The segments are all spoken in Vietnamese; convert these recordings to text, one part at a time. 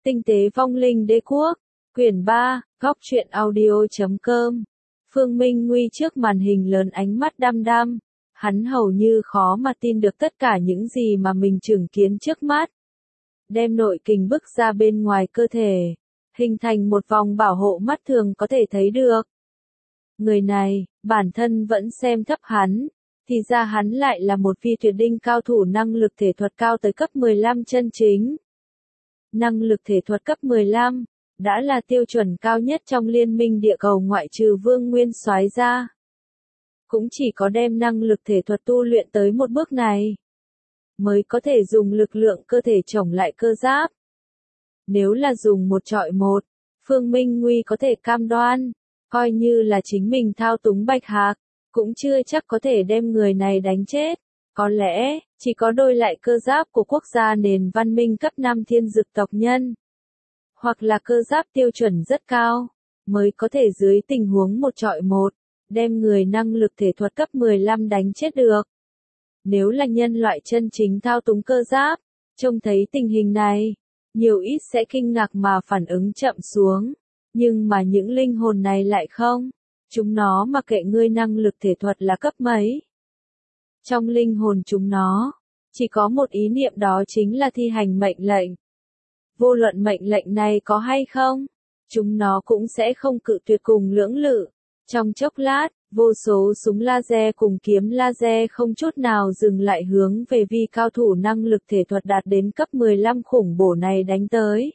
Tinh tế vong linh đế quốc, quyển 3, góc truyện audio.com. Phương Minh Nguy trước màn hình lớn ánh mắt đăm đăm, hắn hầu như khó mà tin được tất cả những gì mà mình chứng kiến trước mắt. Đem nội kình bức ra bên ngoài cơ thể, hình thành một vòng bảo hộ mắt thường có thể thấy được. Người này, bản thân vẫn xem thấp hắn, thì ra hắn lại là một phi tuyệt đỉnh cao thủ năng lực thể thuật cao tới cấp 15 chân chính. Năng lực thể thuật cấp 15 đã là tiêu chuẩn cao nhất trong liên minh địa cầu ngoại trừ Vương Nguyên Soái ra. Cũng chỉ có đem năng lực thể thuật tu luyện tới một bước này, mới có thể dùng lực lượng cơ thể chống lại cơ giáp. Nếu là dùng một trọi một, Phương Minh Nguy có thể cam đoan, coi như là chính mình thao túng Bạch Hạc, cũng chưa chắc có thể đem người này đánh chết. Có lẽ, chỉ có đôi lại cơ giáp của quốc gia nền văn minh cấp 5 thiên dực tộc nhân, hoặc là cơ giáp tiêu chuẩn rất cao, mới có thể dưới tình huống một trọi một, đem người năng lực thể thuật cấp 15 đánh chết được. Nếu là nhân loại chân chính thao túng cơ giáp, trông thấy tình hình này, nhiều ít sẽ kinh ngạc mà phản ứng chậm xuống, nhưng mà những linh hồn này lại không, chúng nó mặc kệ ngươi năng lực thể thuật là cấp mấy. Trong linh hồn chúng nó, chỉ có một ý niệm đó chính là thi hành mệnh lệnh. Vô luận mệnh lệnh này có hay không, chúng nó cũng sẽ không cự tuyệt cùng lưỡng lự. Trong chốc lát, vô số súng laser cùng kiếm laser không chút nào dừng lại hướng về vi cao thủ năng lực thể thuật đạt đến cấp 15 khủng bổ này đánh tới.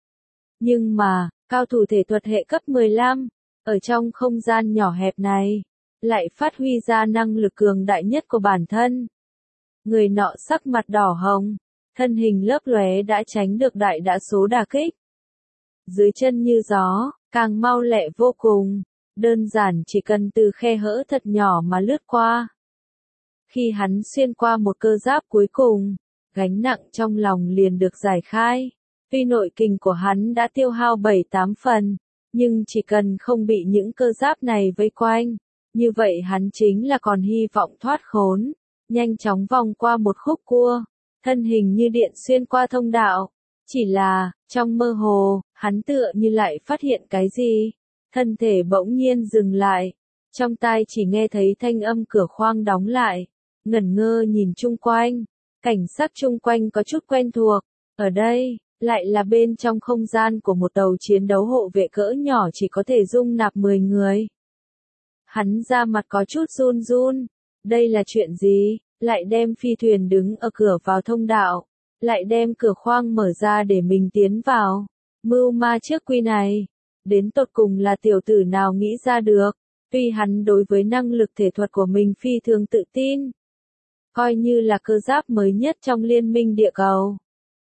Nhưng mà, cao thủ thể thuật hệ cấp 15, ở trong không gian nhỏ hẹp này, lại phát huy ra năng lực cường đại nhất của bản thân. Người nọ sắc mặt đỏ hồng, thân hình lấp lóe đã tránh được đại đa số đả kích. Dưới chân như gió, càng mau lẹ vô cùng, đơn giản chỉ cần từ khe hở thật nhỏ mà lướt qua. Khi hắn xuyên qua một cơ giáp cuối cùng, gánh nặng trong lòng liền được giải khai. Tuy nội kình của hắn đã tiêu hao 7-8 phần, nhưng chỉ cần không bị những cơ giáp này vây quanh, như vậy hắn chính là còn hy vọng thoát khốn. Nhanh chóng vòng qua một khúc cua, thân hình như điện xuyên qua thông đạo. Chỉ là, trong mơ hồ, hắn tựa như lại phát hiện cái gì. Thân thể bỗng nhiên dừng lại, trong tai chỉ nghe thấy thanh âm cửa khoang đóng lại. Ngẩn ngơ nhìn chung quanh, cảnh sắc chung quanh có chút quen thuộc. Ở đây, lại là bên trong không gian của một tàu chiến đấu hộ vệ cỡ nhỏ chỉ có thể dung nạp 10 người. Hắn ra mặt có chút run run. Đây là chuyện gì? Lại đem phi thuyền đứng ở cửa vào thông đạo, lại đem cửa khoang mở ra để mình tiến vào. Mưu ma trước quy này, đến tột cùng là tiểu tử nào nghĩ ra được. Tuy hắn đối với năng lực thể thuật của mình phi thường tự tin, coi như là cơ giáp mới nhất trong liên minh địa cầu,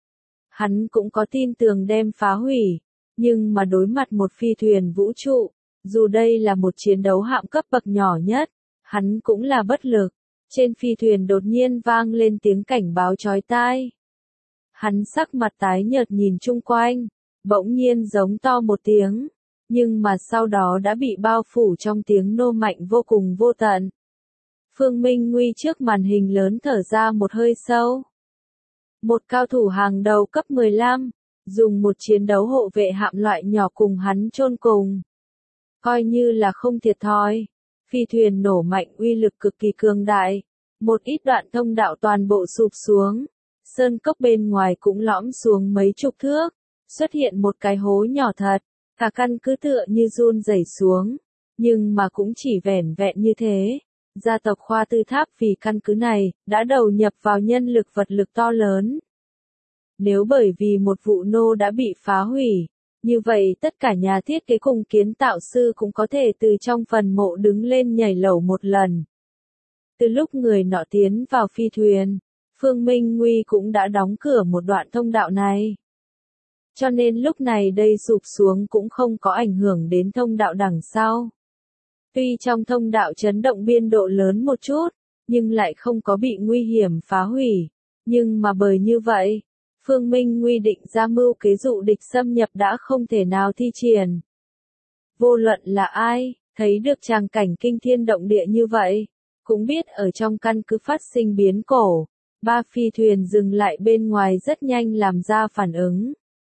hắn cũng có tin tưởng đem phá hủy, nhưng mà đối mặt một phi thuyền vũ trụ, dù đây là một chiến đấu hạng cấp bậc nhỏ nhất, hắn cũng là bất lực. Trên phi thuyền đột nhiên vang lên tiếng cảnh báo chói tai. Hắn sắc mặt tái nhợt nhìn chung quanh, bỗng nhiên giống to một tiếng, nhưng mà sau đó đã bị bao phủ trong tiếng nô mạnh vô cùng vô tận. Phương Minh Nguy trước màn hình lớn thở ra một hơi sâu. Một cao thủ hàng đầu cấp 15, dùng một chiến đấu hộ vệ hạm loại nhỏ cùng hắn chôn cùng. Coi như là không thiệt thòi. Phi thuyền nổ mạnh uy lực cực kỳ cường đại, một ít đoạn thông đạo toàn bộ sụp xuống, sơn cốc bên ngoài cũng lõm xuống mấy chục thước, xuất hiện một cái hố nhỏ thật, cả căn cứ tựa như run rẩy xuống, nhưng mà cũng chỉ vẻn vẹn như thế. Gia tộc Khoa Tư Tháp vì căn cứ này, đã đầu nhập vào nhân lực vật lực to lớn. Nếu bởi vì một vụ nô đã bị phá hủy, như vậy tất cả nhà thiết kế cùng kiến tạo sư cũng có thể từ trong phần mộ đứng lên nhảy lầu một lần. Từ lúc người nọ tiến vào phi thuyền, Phương Minh Nguy cũng đã đóng cửa một đoạn thông đạo này. Cho nên lúc này đây sụp xuống cũng không có ảnh hưởng đến thông đạo đằng sau. Tuy trong thông đạo chấn động biên độ lớn một chút, nhưng lại không có bị nguy hiểm phá hủy. Nhưng mà bởi như vậy, Phương Minh Nguy định ra mưu kế dụ địch xâm nhập đã không thể nào thi triển. Vô luận là ai, thấy được tràng cảnh kinh thiên động địa như vậy, cũng biết ở trong căn cứ phát sinh biến cổ. Ba phi thuyền dừng lại bên ngoài rất nhanh làm ra phản ứng.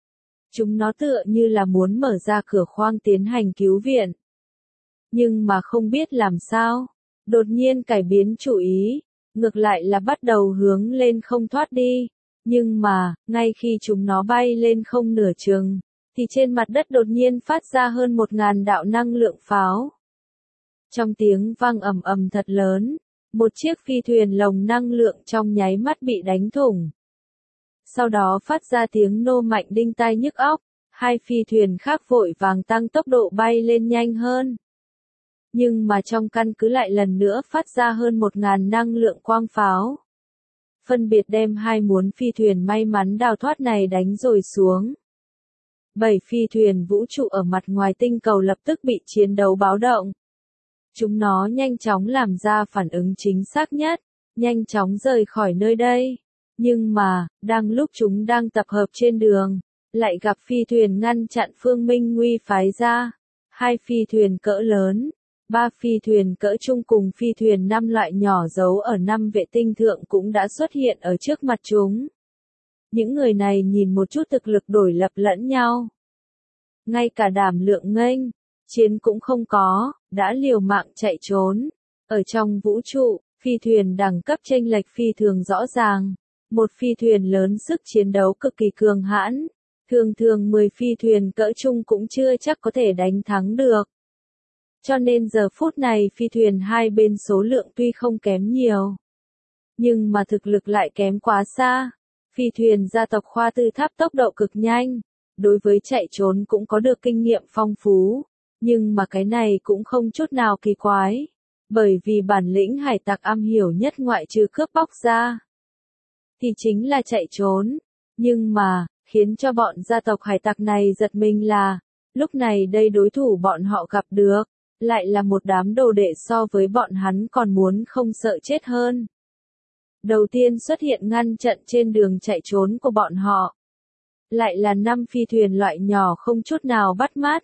Chúng nó tựa như là muốn mở ra cửa khoang tiến hành cứu viện. Nhưng mà không biết làm sao, đột nhiên cải biến chủ ý, ngược lại là bắt đầu hướng lên không thoát đi. Nhưng mà, ngay khi chúng nó bay lên không nửa chừng, thì trên mặt đất đột nhiên phát ra hơn 1.000 đạo năng lượng pháo. Trong tiếng vang ầm ầm thật lớn, một chiếc phi thuyền lồng năng lượng trong nháy mắt bị đánh thủng. Sau đó phát ra tiếng nô mạnh đinh tai nhức óc, hai phi thuyền khác vội vàng tăng tốc độ bay lên nhanh hơn. Nhưng mà trong căn cứ lại lần nữa phát ra hơn 1.000 năng lượng quang pháo. Phân biệt đem hai muốn phi thuyền may mắn đào thoát này đánh rồi xuống. 7 phi thuyền vũ trụ ở mặt ngoài tinh cầu lập tức bị chiến đấu báo động. Chúng nó nhanh chóng làm ra phản ứng chính xác nhất, nhanh chóng rời khỏi nơi đây. Nhưng mà, đang lúc chúng đang tập hợp trên đường, lại gặp phi thuyền ngăn chặn Phương Minh Nguy phái ra. 2 phi thuyền cỡ lớn, 3 phi thuyền cỡ trung cùng phi thuyền 5 loại nhỏ giấu ở 5 vệ tinh thượng cũng đã xuất hiện ở trước mặt chúng. Những người này nhìn một chút thực lực đổi lập lẫn nhau. Ngay cả đảm lượng nghênh chiến cũng không có, đã liều mạng chạy trốn. Ở trong vũ trụ, phi thuyền đẳng cấp chênh lệch phi thường rõ ràng. Một phi thuyền lớn sức chiến đấu cực kỳ cường hãn, thường 10 phi thuyền cỡ trung cũng chưa chắc có thể đánh thắng được. Cho nên giờ phút này phi thuyền hai bên số lượng tuy không kém nhiều, nhưng mà thực lực lại kém quá xa. Phi thuyền gia tộc Khoa Tư Tháp tốc độ cực nhanh, đối với chạy trốn cũng có được kinh nghiệm phong phú, nhưng mà cái này cũng không chút nào kỳ quái, bởi vì bản lĩnh hải tặc am hiểu nhất ngoại trừ cướp bóc ra, thì chính là chạy trốn. Nhưng mà, khiến cho bọn gia tộc hải tặc này giật mình là, lúc này đây đối thủ bọn họ gặp được, lại là một đám đồ đệ so với bọn hắn còn muốn không sợ chết hơn. Đầu tiên xuất hiện ngăn chặn trên đường chạy trốn của bọn họ, lại là 5 phi thuyền loại nhỏ không chút nào bắt mắt.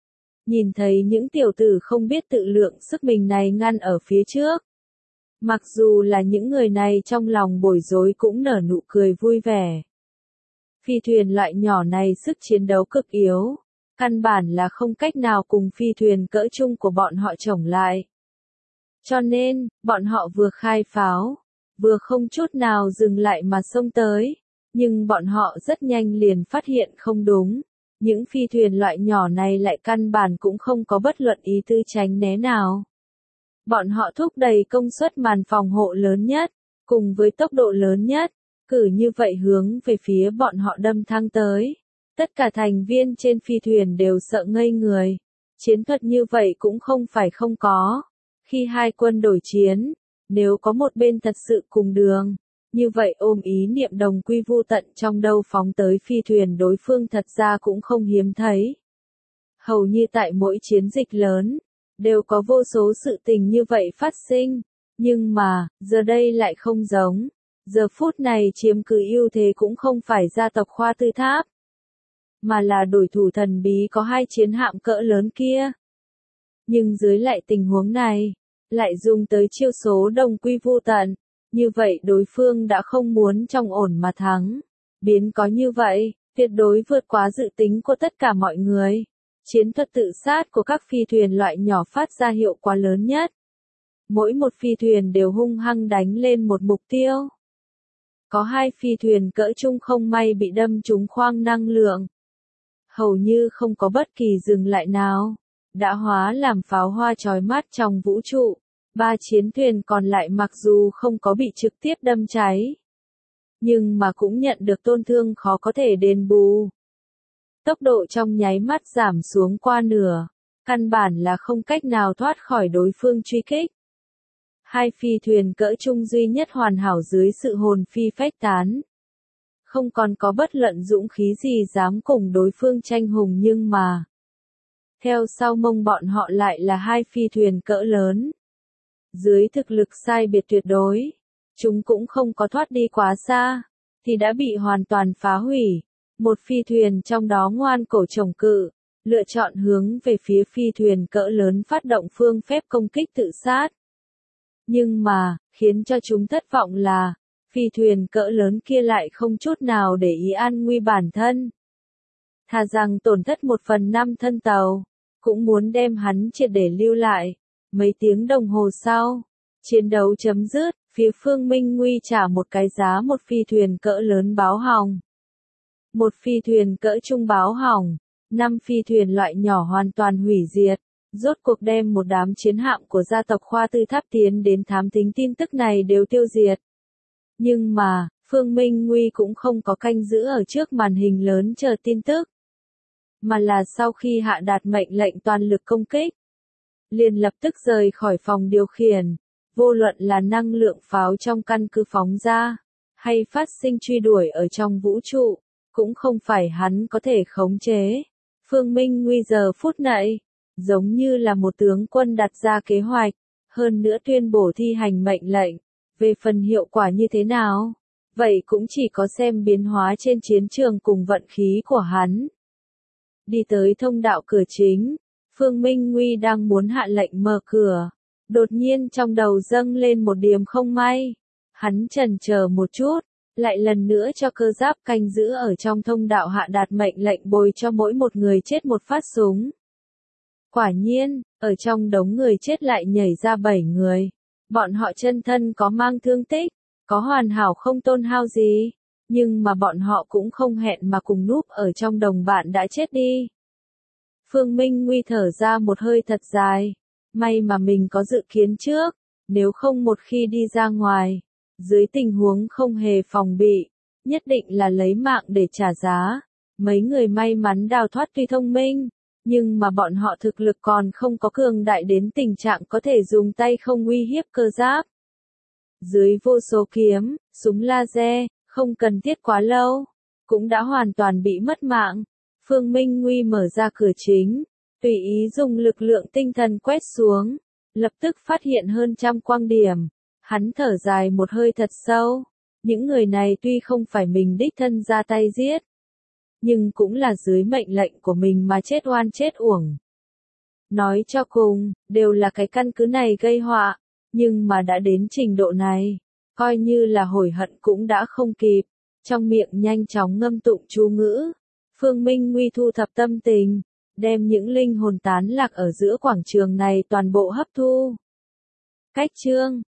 Nhìn thấy những tiểu tử không biết tự lượng sức mình này ngăn ở phía trước. Mặc dù là những người này trong lòng bối rối cũng nở nụ cười vui vẻ. Phi thuyền loại nhỏ này sức chiến đấu cực yếu, căn bản là không cách nào cùng phi thuyền cỡ trung của bọn họ chổng lại. Cho nên, bọn họ vừa khai pháo, vừa không chút nào dừng lại mà xông tới, nhưng bọn họ rất nhanh liền phát hiện không đúng. Những phi thuyền loại nhỏ này lại căn bản cũng không có bất luận ý tư tránh né nào. Bọn họ thúc đẩy công suất màn phòng hộ lớn nhất, cùng với tốc độ lớn nhất, cử như vậy hướng về phía bọn họ đâm thang tới. Tất cả thành viên trên phi thuyền đều sợ ngây người. Chiến thuật như vậy cũng không phải không có. Khi hai quân đổi chiến, nếu có một bên thật sự cùng đường, như vậy ôm ý niệm đồng quy vu tận trong đâu phóng tới phi thuyền đối phương thật ra cũng không hiếm thấy. Hầu như tại mỗi chiến dịch lớn, đều có vô số sự tình như vậy phát sinh. Nhưng mà, giờ đây lại không giống. Giờ phút này chiếm cứ ưu thế cũng không phải gia tộc Khoa Tư Tháp, mà là đối thủ thần bí có 2 chiến hạm cỡ lớn kia. Nhưng dưới lại tình huống này, lại dùng tới chiêu số đồng quy vu tận, như vậy đối phương đã không muốn trong ổn mà thắng. Biến có như vậy, tuyệt đối vượt quá dự tính của tất cả mọi người. Chiến thuật tự sát của các phi thuyền loại nhỏ phát ra hiệu quả lớn nhất. Mỗi một phi thuyền đều hung hăng đánh lên một mục tiêu. Có 2 phi thuyền cỡ trung không may bị đâm trúng khoang năng lượng. Hầu như không có bất kỳ dừng lại nào. Đã hóa làm pháo hoa chói mắt trong vũ trụ. 3 chiến thuyền còn lại mặc dù không có bị trực tiếp đâm cháy, nhưng mà cũng nhận được tổn thương khó có thể đền bù. Tốc độ trong nháy mắt giảm xuống qua nửa, căn bản là không cách nào thoát khỏi đối phương truy kích. 2 phi thuyền cỡ trung duy nhất hoàn hảo dưới sự hồn phi phách tán. Không còn có bất luận dũng khí gì dám cùng đối phương tranh hùng, nhưng mà theo sau mông bọn họ lại là 2 phi thuyền cỡ lớn. Dưới thực lực sai biệt tuyệt đối, chúng cũng không có thoát đi quá xa, thì đã bị hoàn toàn phá hủy. Một phi thuyền trong đó ngoan cổ chống cự, lựa chọn hướng về phía phi thuyền cỡ lớn phát động phương phép công kích tự sát. Nhưng mà, khiến cho chúng thất vọng là, phi thuyền cỡ lớn kia lại không chút nào để ý an nguy bản thân. thà rằng tổn thất 1/5 thân tàu, cũng muốn đem hắn triệt để lưu lại. Mấy tiếng đồng hồ sau, chiến đấu chấm dứt, phía Phương Minh Nguy trả một cái giá một phi thuyền cỡ lớn báo hỏng, một phi thuyền cỡ trung báo hỏng, 5 phi thuyền loại nhỏ hoàn toàn hủy diệt, rốt cuộc đem một đám chiến hạm của gia tộc Khoa Tư Tháp tiến đến thám thính tin tức này đều tiêu diệt. Nhưng mà, Phương Minh Nguy cũng không có canh giữ ở trước màn hình lớn chờ tin tức, mà là sau khi hạ đạt mệnh lệnh toàn lực công kích, liền lập tức rời khỏi phòng điều khiển, vô luận là năng lượng pháo trong căn cứ phóng ra, hay phát sinh truy đuổi ở trong vũ trụ, cũng không phải hắn có thể khống chế. Phương Minh Nguy giờ phút này, giống như là một tướng quân đặt ra kế hoạch, hơn nữa tuyên bố thi hành mệnh lệnh, về phần hiệu quả như thế nào, vậy cũng chỉ có xem biến hóa trên chiến trường cùng vận khí của hắn. Đi tới thông đạo cửa chính, Phương Minh Nguy đang muốn hạ lệnh mở cửa, đột nhiên trong đầu dâng lên một điểm không may. Hắn chần chờ một chút, lại lần nữa cho cơ giáp canh giữ ở trong thông đạo hạ đạt mệnh lệnh bồi cho mỗi một người chết một phát súng. Quả nhiên, ở trong đống người chết lại nhảy ra 7 người. Bọn họ chân thân có mang thương tích, có hoàn hảo không tổn hao gì, nhưng mà bọn họ cũng không hẹn mà cùng núp ở trong đồng bạn đã chết đi. Phương Minh Nguy thở ra một hơi thật dài, may mà mình có dự kiến trước, nếu không một khi đi ra ngoài, dưới tình huống không hề phòng bị, nhất định là lấy mạng để trả giá. Mấy người may mắn đào thoát tuy thông minh, nhưng mà bọn họ thực lực còn không có cường đại đến tình trạng có thể dùng tay không uy hiếp cơ giáp. Dưới vô số kiếm, súng laser, không cần thiết quá lâu, cũng đã hoàn toàn bị mất mạng. Phương Minh Nguy mở ra cửa chính, tùy ý dùng lực lượng tinh thần quét xuống, lập tức phát hiện hơn 100 quang điểm. Hắn thở dài một hơi thật sâu, những người này tuy không phải mình đích thân ra tay giết, nhưng cũng là dưới mệnh lệnh của mình mà chết oan chết uổng. Nói cho cùng, đều là cái căn cứ này gây họa, nhưng mà đã đến trình độ này, coi như là hối hận cũng đã không kịp. Trong miệng nhanh chóng ngâm tụng chú ngữ, Phương Minh Nguy thu thập tâm tình, đem những linh hồn tán lạc ở giữa quảng trường này toàn bộ hấp thu. Cách chương